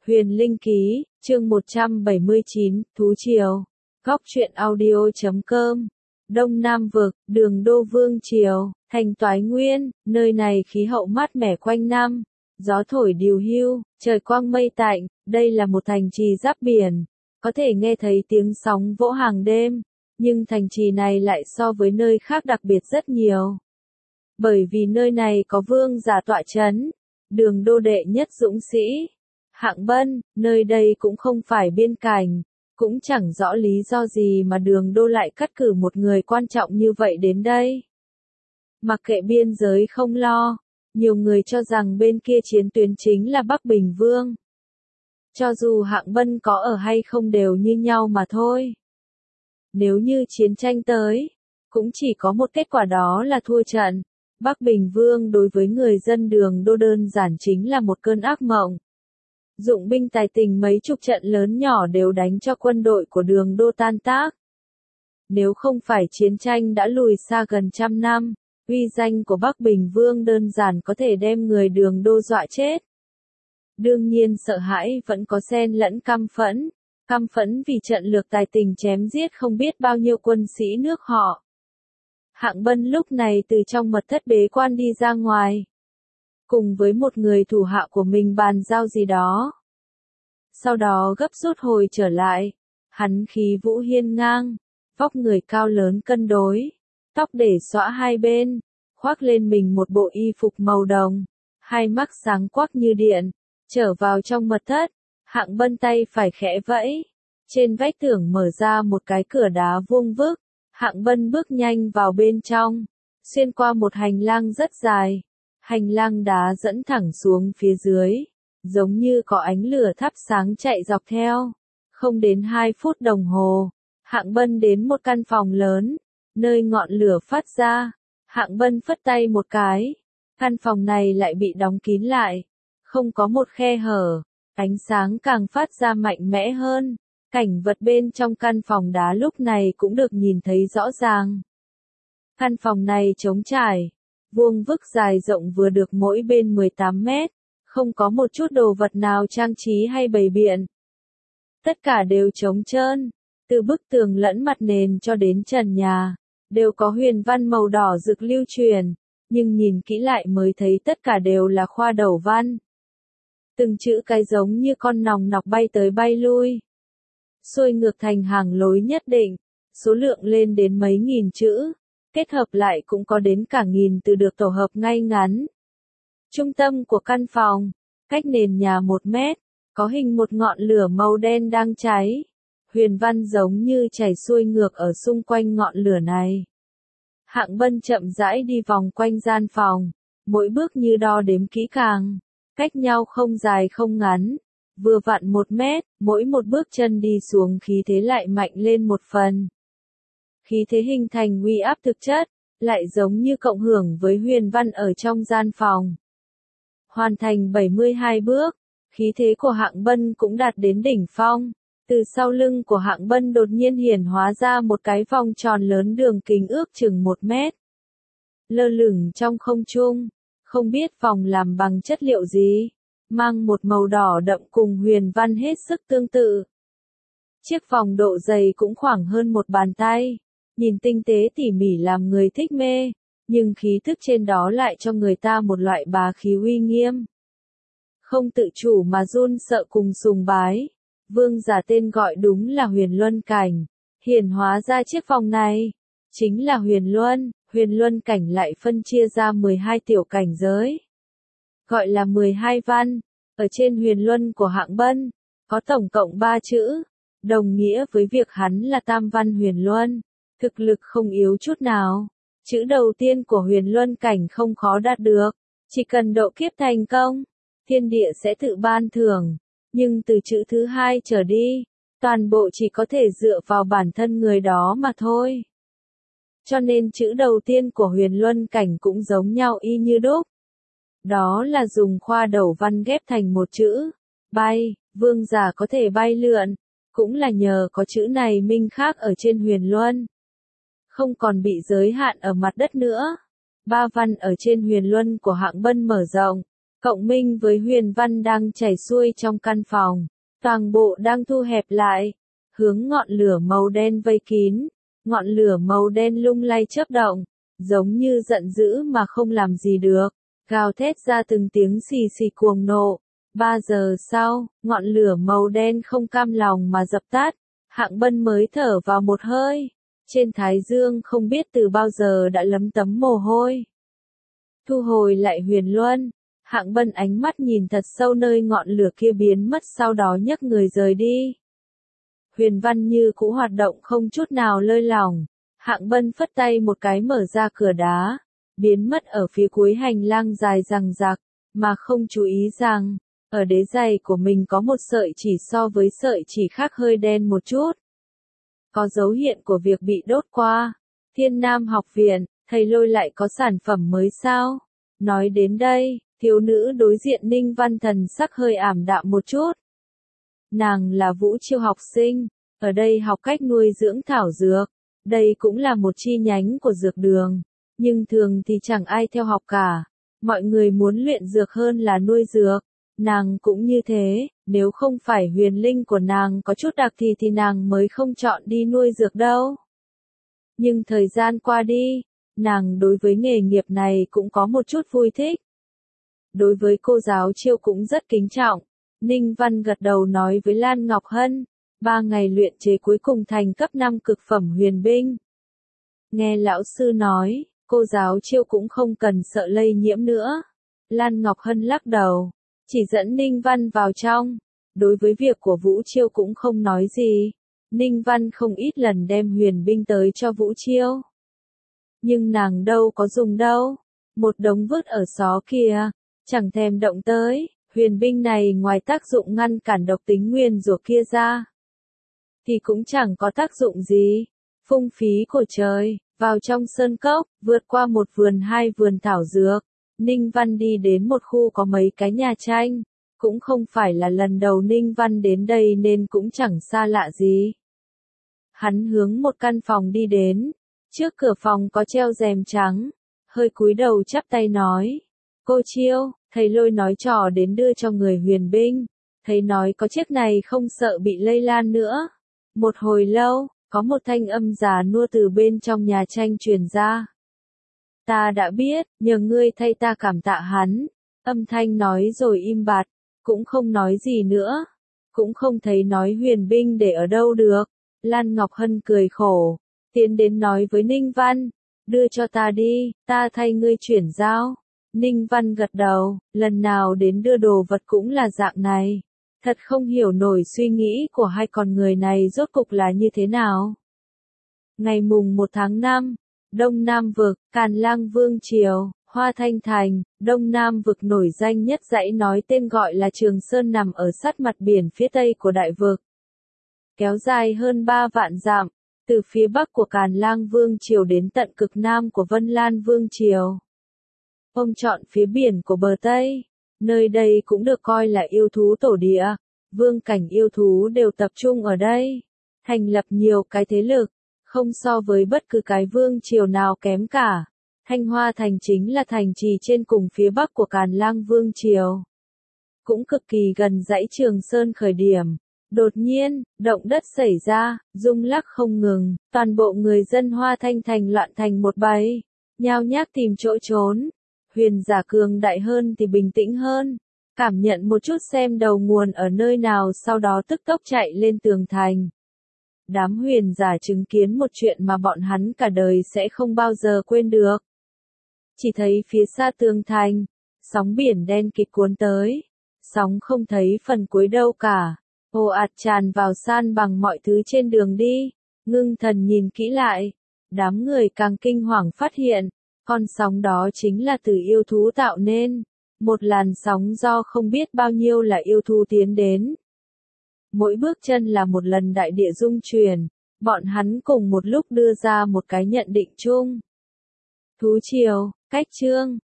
Huyền Linh Ký, chương 179, Thú Triều. Góc truyện audio.com. Đông Nam Vực, Đường Đô Vương Triều, thành Toái Nguyên, nơi này khí hậu mát mẻ quanh năm, gió thổi điều hiu, trời quang mây tạnh, đây là một thành trì giáp biển, có thể nghe thấy tiếng sóng vỗ hàng đêm, nhưng thành trì này lại so với nơi khác đặc biệt rất nhiều. Bởi vì nơi này có vương giả tọa trấn, Đường Đô đệ nhất dũng sĩ, Hạng Bân, nơi đây cũng không phải biên cảnh, cũng chẳng rõ lý do gì mà Đường Đô lại cắt cử một người quan trọng như vậy đến đây. Mặc kệ biên giới không lo, nhiều người cho rằng bên kia chiến tuyến chính là Bắc Bình Vương. Cho dù Hạng Bân có ở hay không đều như nhau mà thôi. Nếu như chiến tranh tới, cũng chỉ có một kết quả đó là thua trận. Bắc Bình Vương đối với người dân Đường Đô đơn giản chính là một cơn ác mộng. Dụng binh tài tình mấy chục trận lớn nhỏ đều đánh cho quân đội của Đường Đô tan tác. Nếu không phải chiến tranh đã lùi xa gần trăm năm, uy danh của Bắc Bình Vương đơn giản có thể đem người Đường Đô dọa chết. Đương nhiên sợ hãi vẫn có xen lẫn căm phẫn vì trận lược tài tình chém giết không biết bao nhiêu quân sĩ nước họ. Hạng Bân lúc này từ trong mật thất bế quan đi ra ngoài, cùng với một người thủ hạ của mình bàn giao gì đó. Sau đó gấp rút hồi trở lại, hắn khí vũ hiên ngang, vóc người cao lớn cân đối, tóc để xõa hai bên, khoác lên mình một bộ y phục màu đồng, hai mắt sáng quắc như điện, trở vào trong mật thất, Hạng Bân tay phải khẽ vẫy, trên vách tường mở ra một cái cửa đá vuông vức, Hạng Bân bước nhanh vào bên trong, xuyên qua một hành lang rất dài. Hành lang đá dẫn thẳng xuống phía dưới, giống như có ánh lửa thắp sáng chạy dọc theo. Không đến 2 phút đồng hồ, Hạng Bân đến một căn phòng lớn, nơi ngọn lửa phát ra. Hạng Bân phất tay một cái, căn phòng này lại bị đóng kín lại, không có một khe hở, ánh sáng càng phát ra mạnh mẽ hơn. Cảnh vật bên trong căn phòng đá lúc này cũng được nhìn thấy rõ ràng. Căn phòng này trống trải, vuông vức dài rộng vừa được mỗi bên 18 mét, không có một chút đồ vật nào trang trí hay bày biện. Tất cả đều trống trơn, từ bức tường lẫn mặt nền cho đến trần nhà, đều có huyền văn màu đỏ rực lưu truyền, nhưng nhìn kỹ lại mới thấy tất cả đều là khoa đầu văn. Từng chữ cái giống như con nòng nọc bay tới bay lui, xuôi ngược thành hàng lối nhất định, số lượng lên đến mấy nghìn chữ. Kết hợp lại cũng có đến cả nghìn từ được tổ hợp ngay ngắn. Trung tâm của căn phòng, cách nền nhà 1 mét, có hình một ngọn lửa màu đen đang cháy. Huyền văn giống như chảy xuôi ngược ở xung quanh ngọn lửa này. Hạng Bân chậm rãi đi vòng quanh gian phòng, mỗi bước như đo đếm kỹ càng, cách nhau không dài không ngắn, vừa vặn 1 mét, mỗi một bước chân đi xuống khí thế lại mạnh lên một phần. Khí thế hình thành uy áp thực chất, lại giống như cộng hưởng với huyền văn ở trong gian phòng. Hoàn thành 72 bước, khí thế của Hạng Bân cũng đạt đến đỉnh phong. Từ sau lưng của Hạng Bân đột nhiên hiển hóa ra một cái vòng tròn lớn đường kính ước chừng 1 mét. Lơ lửng trong không trung, không biết vòng làm bằng chất liệu gì, mang một màu đỏ đậm cùng huyền văn hết sức tương tự. Chiếc vòng độ dày cũng khoảng hơn một bàn tay. Nhìn tinh tế tỉ mỉ làm người thích mê, nhưng khí thức trên đó lại cho người ta một loại bá khí uy nghiêm. Không tự chủ mà run sợ cùng sùng bái. Vương giả tên gọi đúng là Huyền Luân Cảnh. Hiển hóa ra chiếc vòng này, chính là Huyền Luân Cảnh lại phân chia ra 12 tiểu cảnh giới. Gọi là 12 văn, ở trên Huyền Luân của Hạng Bân, có tổng cộng 3 chữ, đồng nghĩa với việc hắn là tam văn Huyền Luân. Thực lực không yếu chút nào. Chữ đầu tiên của Huyền Luân Cảnh không khó đạt được. Chỉ cần độ kiếp thành công, thiên địa sẽ tự ban thưởng. Nhưng từ chữ thứ 2 trở đi, toàn bộ chỉ có thể dựa vào bản thân người đó mà thôi. Cho nên chữ đầu tiên của Huyền Luân Cảnh cũng giống nhau y như đúc. Đó là dùng khoa đầu văn ghép thành một chữ. Bay, vương giả có thể bay lượn. Cũng là nhờ có chữ này minh khác ở trên Huyền Luân. Không còn bị giới hạn ở mặt đất nữa. 3 văn ở trên Huyền Luân của Hạng Bân mở rộng, cộng minh với huyền văn đang chảy xuôi trong căn phòng, toàn bộ đang thu hẹp lại, hướng ngọn lửa màu đen vây kín, ngọn lửa màu đen lung lay chớp động, giống như giận dữ mà không làm gì được, gào thét ra từng tiếng xì xì cuồng nộ. 3 giờ sau, ngọn lửa màu đen không cam lòng mà dập tắt, Hạng Bân mới thở vào một hơi, trên thái dương không biết từ bao giờ đã lấm tấm mồ hôi. Thu hồi lại huyền luân, Hạng Bân ánh mắt nhìn thật sâu nơi ngọn lửa kia biến mất, sau đó nhấc người rời đi. Huyền văn như cũ hoạt động không chút nào lơi lỏng, Hạng Bân phất tay một cái mở ra cửa đá, biến mất ở phía cuối hành lang dài dằng dặc, mà không chú ý rằng, ở đế giày của mình có một sợi chỉ so với sợi chỉ khác hơi đen một chút. Có dấu hiện của việc bị đốt qua. Thiên Nam học viện, thầy Lôi lại có sản phẩm mới sao? Nói đến đây, thiếu nữ đối diện Ninh Văn thần sắc hơi ảm đạm một chút. Nàng là Vũ Chiêu học sinh, ở đây học cách nuôi dưỡng thảo dược. Đây cũng là một chi nhánh của dược đường, nhưng thường thì chẳng ai theo học cả. Mọi người muốn luyện dược hơn là nuôi dược. Nàng cũng như thế, nếu không phải huyền linh của nàng có chút đặc thì nàng mới không chọn đi nuôi dược đâu. Nhưng thời gian qua đi, nàng đối với nghề nghiệp này cũng có một chút vui thích. Đối với cô giáo Chiêu cũng rất kính trọng. Ninh Văn gật đầu nói với Lan Ngọc Hân, 3 ngày luyện chế cuối cùng thành cấp 5 cực phẩm huyền binh. Nghe lão sư nói, cô giáo Chiêu cũng không cần sợ lây nhiễm nữa. Lan Ngọc Hân lắc đầu, chỉ dẫn Ninh Văn vào trong. Đối với việc của Vũ Chiêu cũng không nói gì. Ninh Văn không ít lần đem huyền binh tới cho Vũ Chiêu. Nhưng nàng đâu có dùng đâu. Một đống vứt ở xó kia, chẳng thèm động tới. Huyền binh này ngoài tác dụng ngăn cản độc tính nguyên rủa kia ra, thì cũng chẳng có tác dụng gì. Phung phí của trời, vào trong sơn cốc, vượt qua một vườn 2 vườn thảo dược. Ninh Văn đi đến một khu có mấy cái nhà tranh. Cũng không phải là lần đầu Ninh Văn đến đây nên cũng chẳng xa lạ gì. Hắn hướng một căn phòng đi đến. Trước cửa phòng có treo rèm trắng. Hơi cúi đầu chắp tay nói. Cô Chiêu, thầy Lôi nói trò đến đưa cho người huyền binh. Thầy nói có chiếc này không sợ bị lây lan nữa. Một hồi lâu, có một thanh âm già nua từ bên trong nhà tranh truyền ra. Ta đã biết, nhờ ngươi thay ta cảm tạ hắn. Âm thanh nói rồi im bặt, cũng không nói gì nữa. Cũng không thấy nói huyền binh để ở đâu được. Lan Ngọc Hân cười khổ, tiến đến nói với Ninh Văn, đưa cho ta đi, ta thay ngươi chuyển giao. Ninh Văn gật đầu, lần nào đến đưa đồ vật cũng là dạng này. Thật không hiểu nổi suy nghĩ của hai con người này rốt cục là như thế nào. Ngày mùng 1 tháng 5, Đông Nam vực, Càn Lang Vương Triều, Hoa Thanh Thành, Đông Nam vực nổi danh nhất dãy nói tên gọi là Trường Sơn nằm ở sát mặt biển phía tây của đại vực. Kéo dài hơn 3 vạn dặm, từ phía bắc của Càn Lang Vương Triều đến tận cực nam của Vân Lan Vương Triều. Ông chọn phía biển của bờ Tây, nơi đây cũng được coi là yêu thú tổ địa, vương cảnh yêu thú đều tập trung ở đây, thành lập nhiều cái thế lực, không so với bất cứ cái vương triều nào kém cả. Thanh Hoa Thành chính là thành trì trên cùng phía bắc của Càn Lang Vương Triều. Cũng cực kỳ gần dãy Trường Sơn khởi điểm. Đột nhiên, động đất xảy ra, rung lắc không ngừng, toàn bộ người dân Hoa Thanh Thành loạn thành một bầy, nhao nhác tìm chỗ trốn. Huyền giả cường đại hơn thì bình tĩnh hơn, cảm nhận một chút xem đầu nguồn ở nơi nào, sau đó tức tốc chạy lên tường thành. Đám huyền giả chứng kiến một chuyện mà bọn hắn cả đời sẽ không bao giờ quên được. Chỉ thấy phía xa tường thành, sóng biển đen kịt cuốn tới, sóng không thấy phần cuối đâu cả, ồ ạt tràn vào san bằng mọi thứ trên đường đi. Ngưng Thần nhìn kỹ lại, đám người càng kinh hoàng phát hiện, con sóng đó chính là từ yêu thú tạo nên, một làn sóng do không biết bao nhiêu là yêu thú tiến đến. Mỗi bước chân là một lần đại địa rung chuyển, bọn hắn cùng một lúc đưa ra một cái nhận định chung. Thú triều, cách chương